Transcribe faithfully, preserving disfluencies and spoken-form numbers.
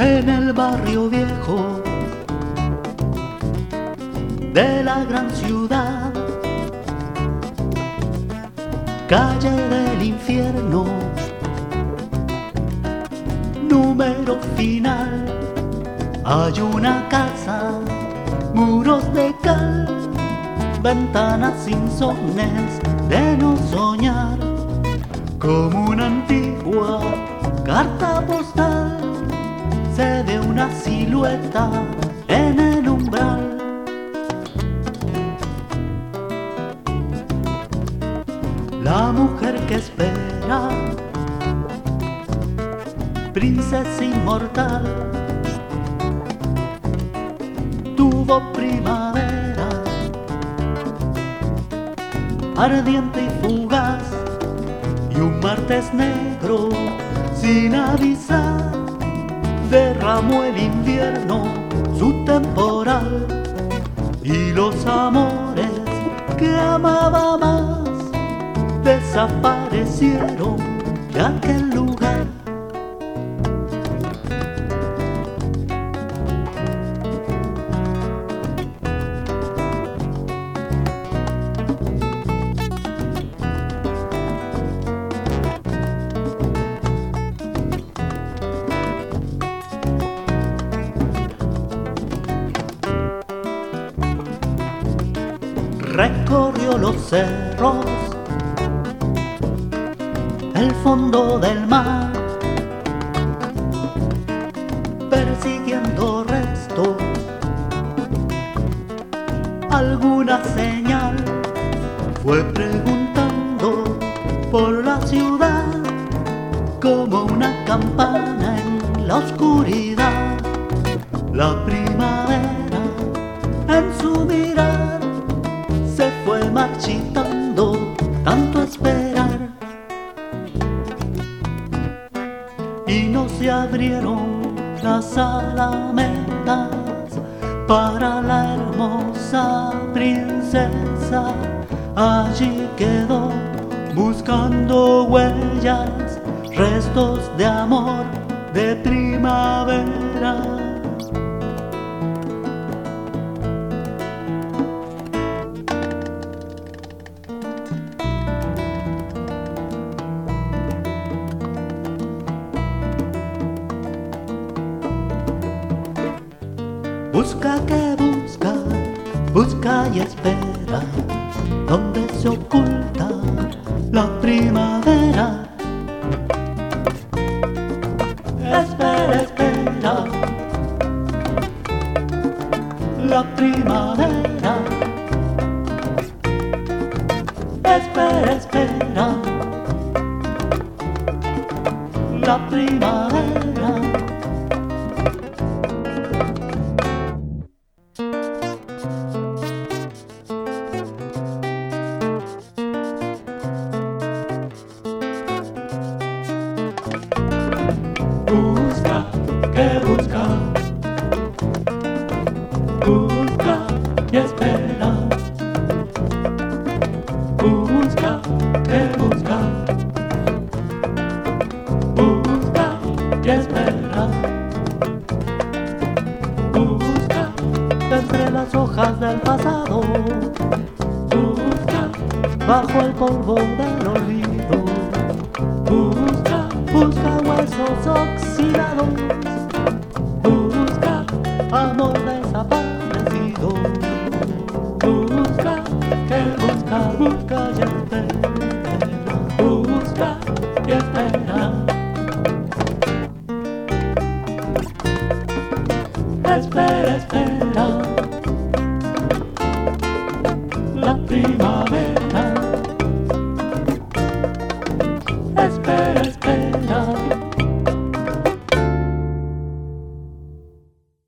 en el barrio viejo de la gran ciudad, calle del infierno, número final. Hay una casa, muros de cal, ventanas insones de no soñar, como una antigua carta postal se ve una silueta en el umbral. La mujer que espera, princesa inmortal, tuvo primavera, ardiente y fugaz, y un martes negro sin avisar derramó el invierno su temporal, y los amores que amaba más desaparecieron de aquel lugar. Recorrió los cerros, el fondo del mar, persiguiendo restos, alguna señal. Fue preguntando por la ciudad como una campana en la oscuridad. La primavera en su mirar se fue marchitando, tanto esperar, y no se abrieron las alamedas para la hermosa princesa. Allí quedó buscando huellas, restos de amor de primavera. Busca que busca, busca y espera, donde se oculta la primavera. Espera, espera, la primavera. Espera, espera, la primavera. Busca, que busca, busca y espera. Busca, que busca, busca y espera. Busca entre las hojas del pasado, busca bajo el polvo del olvido. Busca, busca huesos oxidados, busca amor desaparecido. Busca, que busca, busca y espera. Busca y espera. Espera, espera, la primavera. Espera.